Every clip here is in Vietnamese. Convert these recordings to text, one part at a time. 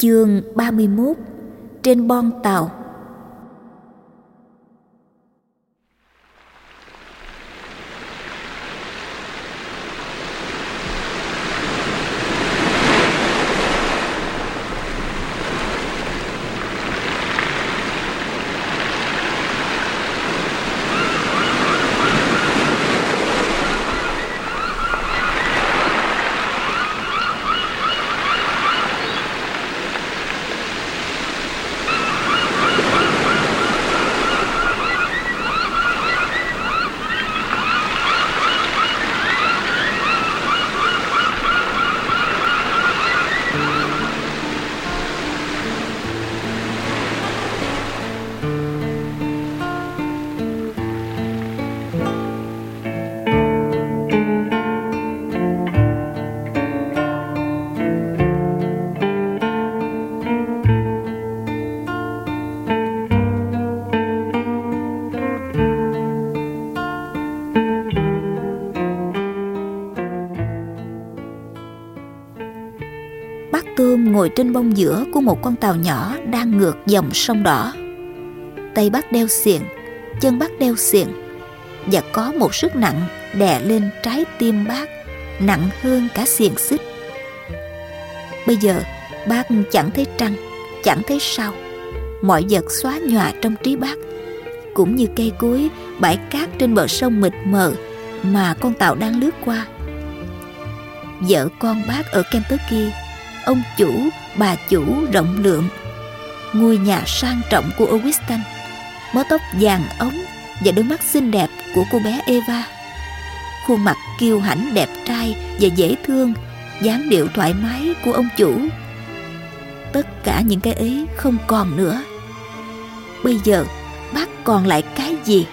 Chương 31. Trên bon tàu. Bác Tôm ngồi trên bông giữa của một con tàu nhỏ đang ngược dòng sông đỏ. Tay bác đeo xiềng, chân bác đeo xiềng, và có một sức nặng đè lên trái tim bác, nặng hơn cả xiềng xích. Bây giờ bác chẳng thấy trăng, chẳng thấy sao. Mọi vật xóa nhòa trong trí bác, cũng như cây cối, bãi cát trên bờ sông mịt mờ mà con tàu đang lướt qua. Vợ con bác ở Kentucky, ông chủ, bà chủ rộng lượng, ngôi nhà sang trọng của Augustine, mớ tóc vàng ống và đôi mắt xinh đẹp của cô bé Eva, khuôn mặt kiêu hãnh đẹp trai và dễ thương, dáng điệu thoải mái của ông chủ. Tất cả những cái ấy không còn nữa. Bây giờ bác còn lại cái gì?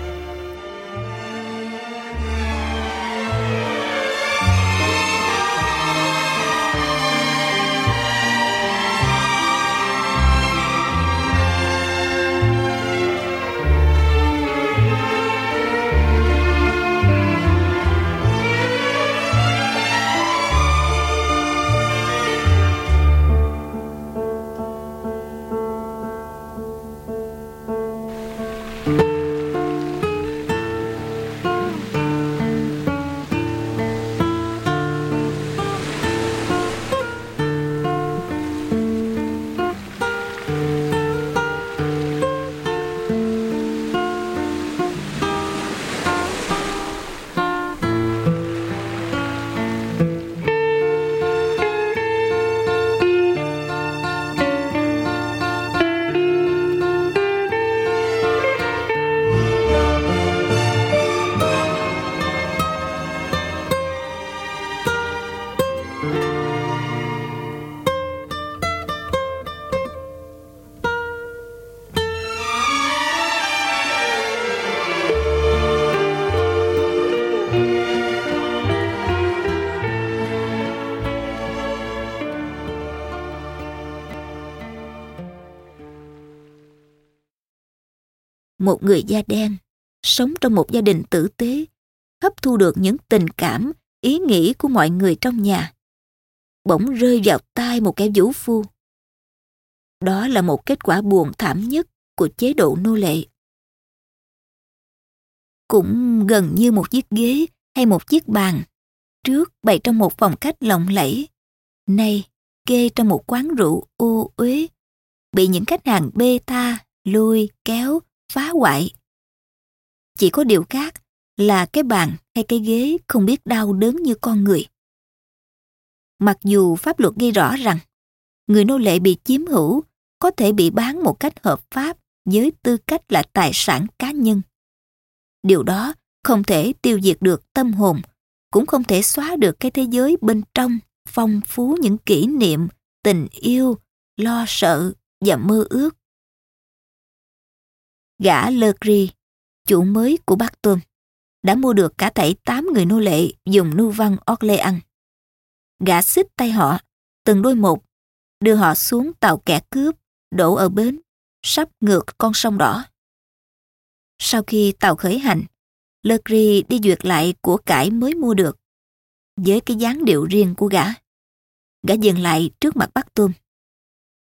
Một người da đen, sống trong một gia đình tử tế, hấp thu được những tình cảm, ý nghĩ của mọi người trong nhà, bỗng rơi vào tai một kẻ vũ phu. Đó là một kết quả buồn thảm nhất của chế độ nô lệ. Cũng gần như một chiếc ghế hay một chiếc bàn, trước bày trong một phòng khách lộng lẫy, nay kê trong một quán rượu ô uế, bị những khách hàng bê tha, lôi, kéo, phá hoại. Chỉ có điều khác là cái bàn hay cái ghế không biết đau đớn như con người. Mặc dù pháp luật ghi rõ rằng người nô lệ bị chiếm hữu có thể bị bán một cách hợp pháp với tư cách là tài sản cá nhân. Điều đó không thể tiêu diệt được tâm hồn, cũng không thể xóa được cái thế giới bên trong phong phú những kỷ niệm, tình yêu, lo sợ và mơ ước. Gã Legree, chủ mới của bác Tôm, đã mua được cả thảy 8 người nô lệ dùng Nouvelle Orléans. Gã xích tay họ, từng đôi một, đưa họ xuống tàu kẻ cướp, đổ ở bến, sắp ngược con sông đỏ. Sau khi tàu khởi hành, Legree đi duyệt lại của cải mới mua được. Với cái dáng điệu riêng của gã, gã dừng lại trước mặt bác Tôm.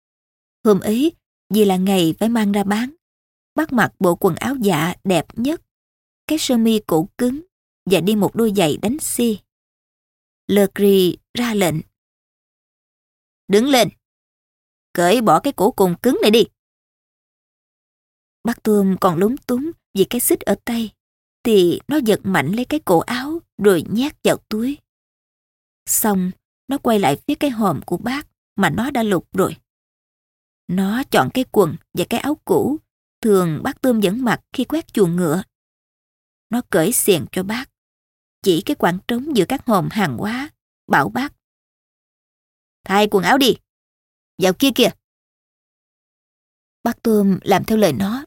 Hôm ấy, vì là ngày phải mang ra bán, bác mặc bộ quần áo dạ đẹp nhất, cái sơ mi cổ cứng và đi một đôi giày đánh xi. Legri ra lệnh. Đứng lên, cởi bỏ cái cổ cùng cứng này đi. Bác Tôm còn lúng túng vì cái xích ở tay, thì nó giật mạnh lấy cái cổ áo rồi nhét vào túi. Xong, nó quay lại phía cái hòm của bác mà nó đã lục rồi. Nó chọn cái quần và cái áo cũ thường bác Tôm vẫn mặc khi quét chuồng ngựa. Nó cởi xiềng cho bác, chỉ cái khoảng trống giữa các hòm hàng hóa, bảo bác. Thay quần áo đi, vào kia kìa. Bác Tôm làm theo lời nó.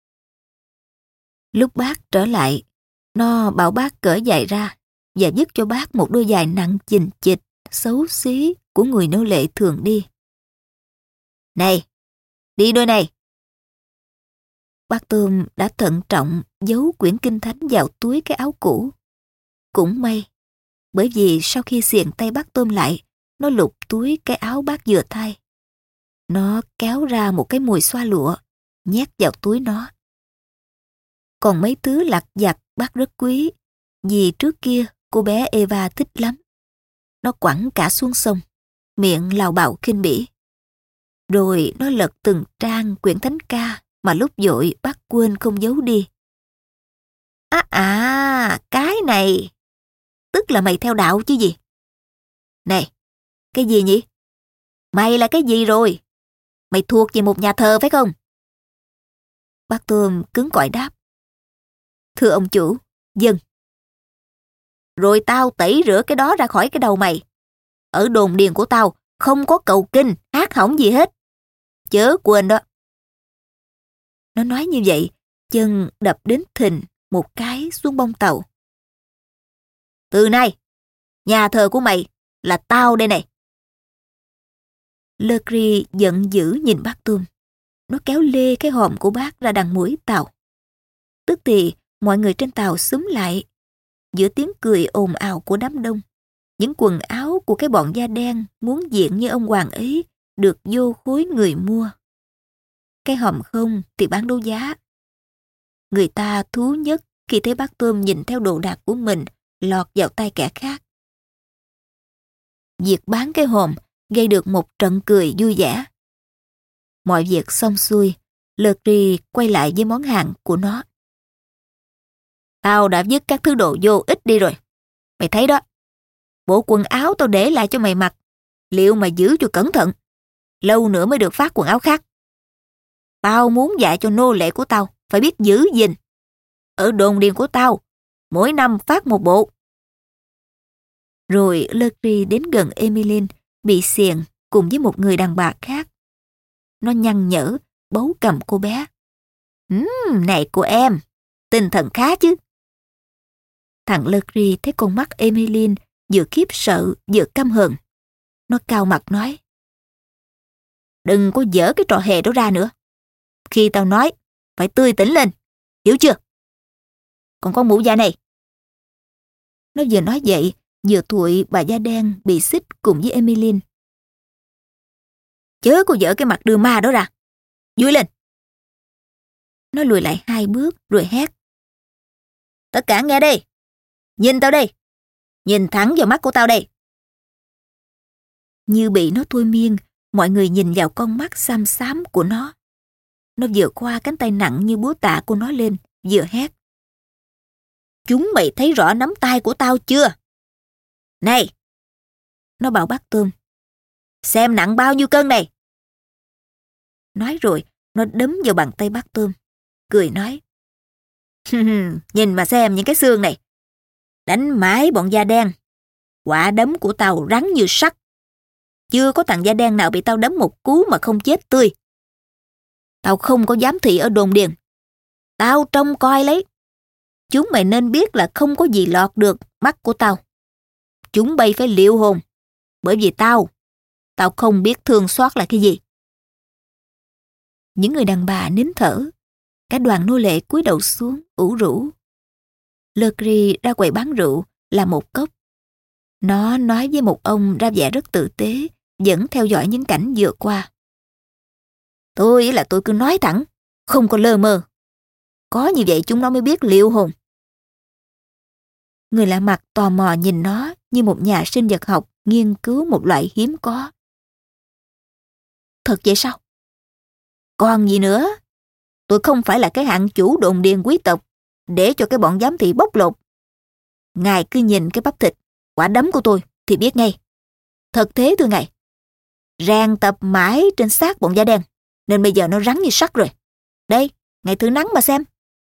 Lúc bác trở lại, nó bảo bác cởi giày ra và dứt cho bác một đôi giày nặng chình chịch, xấu xí của người nô lệ thường đi. Này, đi đôi này. Bác Tôm đã thận trọng giấu quyển kinh thánh vào túi cái áo cũ. Cũng may, bởi vì sau khi xiềng tay bác Tôm lại, nó lục túi cái áo bác vừa thay. Nó kéo ra một cái mùi xoa lụa, nhét vào túi nó. Còn mấy thứ lặt vặt bác rất quý, vì trước kia cô bé Eva thích lắm. Nó quẳng cả xuống sông, miệng lào bào khinh bỉ. Rồi nó lật từng trang quyển thánh ca mà lúc vội bác quên không giấu đi. Cái này, tức là mày theo đạo chứ gì? Này, cái gì nhỉ? Mày là cái gì rồi? Mày thuộc về một nhà thờ phải không? Bác Tôm cứng cỏi đáp. Thưa ông chủ, vâng. Rồi tao tẩy rửa cái đó ra khỏi cái đầu mày. Ở đồn điền của tao không có cầu kinh, hát hỏng gì hết. Chớ quên đó. Nó nói như vậy, chân đập đến thình một cái xuống bông tàu. Từ nay, nhà thờ của mày là tao đây này. Legri giận dữ nhìn bác Tôm. Nó kéo lê cái hòm của bác ra đằng mũi tàu. Tức thì mọi người trên tàu xúm lại. Giữa tiếng cười ồn ào của đám đông, những quần áo của cái bọn da đen muốn diện như ông hoàng ấy được vô khối người mua. Cái hòm không thì bán đấu giá. Người ta thú nhất khi thấy bác Tôm nhìn theo đồ đạc của mình lọt vào tay kẻ khác. Việc bán cái hòm gây được một trận cười vui vẻ. Mọi việc xong xuôi, Legri quay lại với món hàng của nó. Tao đã vứt các thứ đồ vô ích đi rồi. Mày thấy đó, bộ quần áo tao để lại cho mày mặc, liệu mày giữ cho cẩn thận, lâu nữa mới được phát quần áo khác. Tao muốn dạy cho nô lệ của tao phải biết giữ gìn. Ở đồn điền của tao, mỗi năm phát một bộ. Rồi Legri đến gần Emmeline bị xiềng cùng với một người đàn bà khác. Nó nhăn nhở, bấu cầm cô bé. Này cô em, tinh thần khá chứ. Thằng Legri thấy con mắt Emmeline vừa khiếp sợ vừa căm hờn. Nó cau mặt nói. Đừng có dở cái trò hề đó ra nữa. Khi tao nói, phải tươi tỉnh lên, hiểu chưa? Còn con mụ già này. Nó vừa nói vậy, vừa thụi bà da đen bị xích cùng với Emmeline. Chớ có dở cái mặt đưa ma đó ra. Vui lên. Nó lùi lại 2 bước rồi hét. Tất cả nghe đây. Nhìn tao đây. Nhìn thẳng vào mắt của tao đây. Như bị nó thôi miên, mọi người nhìn vào con mắt xám xám của nó. Nó vừa khoa cánh tay nặng như búa tạ của nó lên, vừa hét. Chúng mày thấy rõ nắm tay của tao chưa? Này! Nó bảo bác Tôm. Xem nặng bao nhiêu cân này? Nói rồi, nó đấm vào bàn tay bác Tôm. Cười nói. Nhìn mà xem những cái xương này. Đánh mãi bọn da đen. Quả đấm của tao rắn như sắt. Chưa có thằng da đen nào bị tao đấm một cú mà không chết tươi. Tao không có giám thị ở đồn điền. Tao trông coi lấy. Chúng mày nên biết là không có gì lọt được mắt của tao. Chúng bay phải liệu hồn. Bởi vì tao không biết thương xót là cái gì. Những người đàn bà nín thở. Cả đoàn nô lệ cúi đầu xuống, ủ rũ. Legri ra quầy bán rượu, làm một cốc. Nó nói với một ông ra vẻ rất tử tế, vẫn theo dõi những cảnh vừa qua. Tôi cứ nói thẳng, không có lơ mơ. Có như vậy chúng nó mới biết liệu hồn. Người lạ mặt tò mò nhìn nó như một nhà sinh vật học nghiên cứu một loại hiếm có. Thật vậy sao? Còn gì nữa? Tôi không phải là cái hạng chủ đồn điền quý tộc để cho cái bọn giám thị bóc lột. Ngài cứ nhìn cái bắp thịt, quả đấm của tôi thì biết ngay. Thật thế thưa ngài. Rèn tập mãi trên xác bọn da đen, nên bây giờ nó rắn như sắt rồi. Đây, ngài thử nắng mà xem.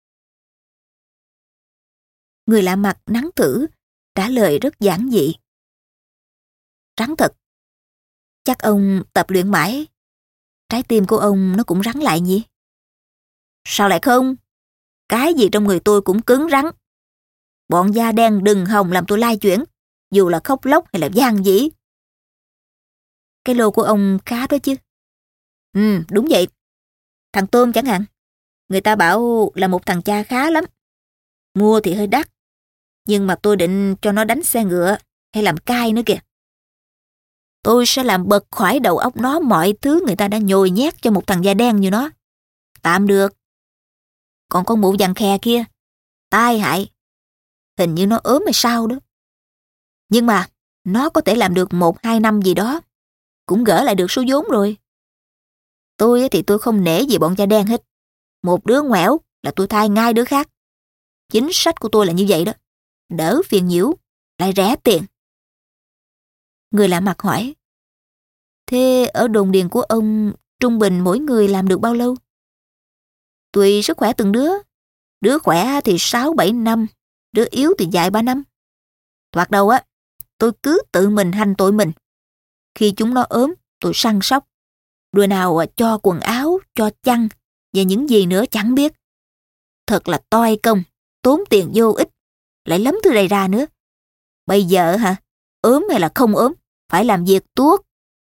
Người lạ mặt nắng thử, trả lời rất giản dị. Rắn thật. Chắc ông tập luyện mãi. Trái tim của ông nó cũng rắn lại nhỉ? Sao lại không? Cái gì trong người tôi cũng cứng rắn. Bọn da đen đừng hòng làm tôi lai chuyển, dù là khóc lóc hay là gian dĩ. Cái lô của ông khá đó chứ. Đúng vậy. Thằng Tôm chẳng hạn. Người ta bảo là một thằng cha khá lắm. Mua thì hơi đắt, nhưng mà tôi định cho nó đánh xe ngựa hay làm cai nữa kìa. Tôi sẽ làm bật khỏi đầu óc nó mọi thứ người ta đã nhồi nhét cho một thằng da đen như nó. Tạm được. Còn con mụ vàng khè kia, tai hại. Hình như nó ốm hay sao đó. Nhưng mà nó có thể làm được 1-2 năm gì đó, cũng gỡ lại được số vốn rồi. Tôi thì tôi không nể gì bọn da đen hết. Một đứa ngoẻo là tôi thay ngay đứa khác. Chính sách của tôi là như vậy đó. Đỡ phiền nhiễu, lại rẻ tiền. Người lạ mặt hỏi. Thế ở đồn điền của ông trung bình mỗi người làm được bao lâu? Tùy sức khỏe từng đứa. Đứa khỏe thì 6-7 năm, đứa yếu thì vài 3 năm. Thoạt đầu á, tôi cứ tự mình hành tội mình. Khi chúng nó ốm, tôi săn sóc. Đứa nào cho quần áo, cho chăn và những gì nữa chẳng biết. Thật là toi công, tốn tiền vô ích, lại lắm thứ này ra nữa. Bây giờ hả, ốm hay là không ốm, phải làm việc tuốt.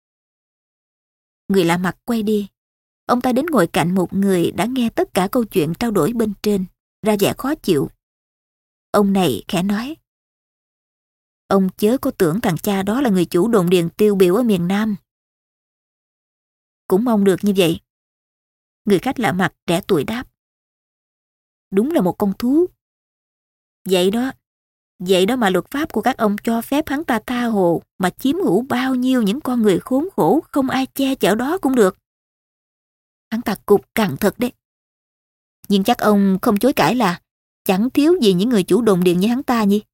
Người lạ mặt quay đi. Ông ta đến ngồi cạnh một người đã nghe tất cả câu chuyện trao đổi bên trên, ra vẻ khó chịu. Ông này khẽ nói. Ông chớ có tưởng thằng cha đó là người chủ đồn điền tiêu biểu ở miền Nam. Cũng mong được như vậy. Người khách lạ mặt trẻ tuổi đáp. Đúng là một con thú. Vậy đó mà luật pháp của các ông cho phép hắn ta tha hồ mà chiếm hữu bao nhiêu những con người khốn khổ không ai che chở đó cũng được. Hắn ta cục cằn thật đấy. Nhưng chắc ông không chối cãi là chẳng thiếu gì những người chủ đồn điền như hắn ta nhỉ?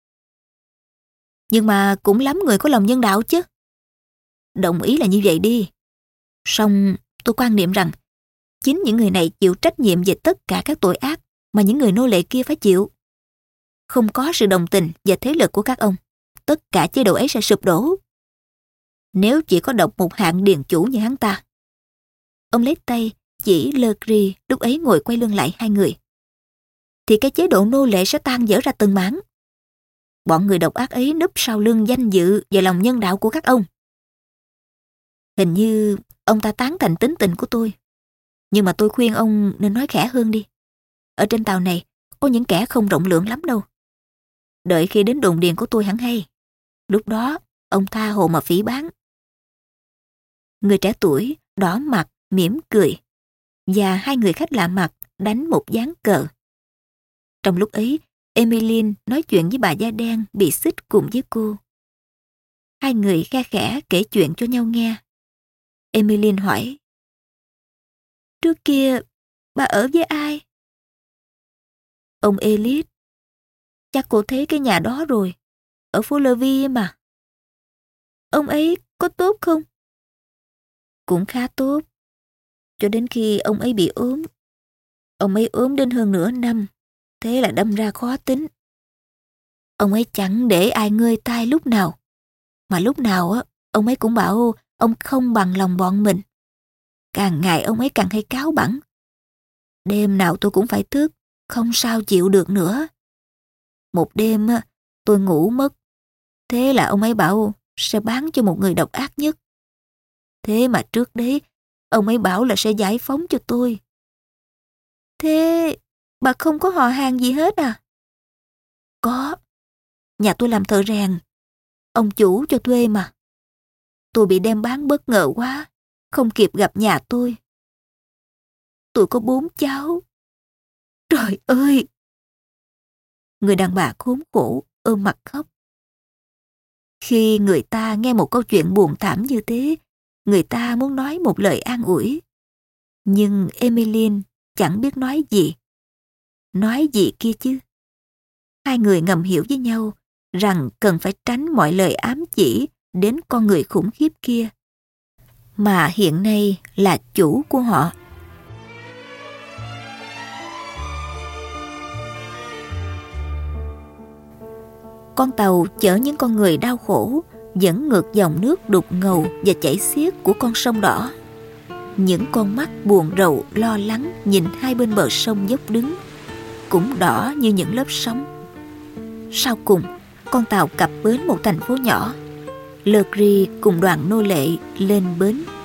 Nhưng mà cũng lắm người có lòng nhân đạo chứ. Đồng ý là như vậy đi. Song tôi quan niệm rằng chính những người này chịu trách nhiệm về tất cả các tội ác mà những người nô lệ kia phải chịu. Không có sự đồng tình và thế lực của các ông, tất cả chế độ ấy sẽ sụp đổ. Nếu chỉ có độc một hạng điền chủ như hắn ta. Ông lấy tay chỉ Le Gris lúc ấy ngồi quay lưng lại hai người. Thì cái chế độ nô lệ sẽ tan vỡ ra từng mảng. Bọn người độc ác ấy núp sau lưng danh dự và lòng nhân đạo của các ông. Hình như ông ta tán thành tính tình của tôi. Nhưng mà tôi khuyên ông nên nói khẽ hơn đi. Ở trên tàu này có những kẻ không rộng lượng lắm đâu. Đợi khi đến đồn điền của tôi hẳn hay. Lúc đó ông tha hồ mà phỉ báng. Người trẻ tuổi đỏ mặt mỉm cười và hai người khách lạ mặt đánh một ván cờ. Trong lúc ấy, Emmeline nói chuyện với bà da đen bị xích cùng với cô. Hai người khe khẽ kể chuyện cho nhau nghe. Emmeline hỏi. Trước kia, bà ở với ai? Ông Elite. Chắc cô thấy cái nhà đó rồi. Ở phố Lơ Vi mà. Ông ấy có tốt không? Cũng khá tốt. Cho đến khi ông ấy bị ốm. Ông ấy ốm đến hơn nửa năm. Thế là đâm ra khó tính. Ông ấy chẳng để ai ngơi tai lúc nào. Mà lúc nào á, ông ấy cũng bảo ông không bằng lòng bọn mình. Càng ngày ông ấy càng hay cáu bẳn. Đêm nào tôi cũng phải thức, không sao chịu được nữa. Một đêm á, tôi ngủ mất. Thế là ông ấy bảo sẽ bán cho một người độc ác nhất. Thế mà trước đấy, ông ấy bảo là sẽ giải phóng cho tôi. Thế bà không có họ hàng gì hết à? Có. Nhà tôi làm thợ rèn. Ông chủ cho thuê mà. Tôi bị đem bán bất ngờ quá. Không kịp gặp nhà tôi. tôi có 4 cháu. Trời ơi! Người đàn bà khốn khổ ôm mặt khóc. Khi người ta nghe một câu chuyện buồn thảm như thế, người ta muốn nói một lời an ủi. Nhưng Emmeline chẳng biết nói gì. Nói gì kia chứ? Hai người ngầm hiểu với nhau rằng cần phải tránh mọi lời ám chỉ đến con người khủng khiếp kia, mà hiện nay là chủ của họ. Con tàu chở những con người đau khổ dẫn ngược dòng nước đục ngầu và chảy xiết của con sông đỏ. Những con mắt buồn rầu lo lắng nhìn hai bên bờ sông dốc đứng, cũng đỏ như những lớp sóng. Sau cùng, con tàu cập bến một thành phố nhỏ. Legris cùng đoàn nô lệ lên bến.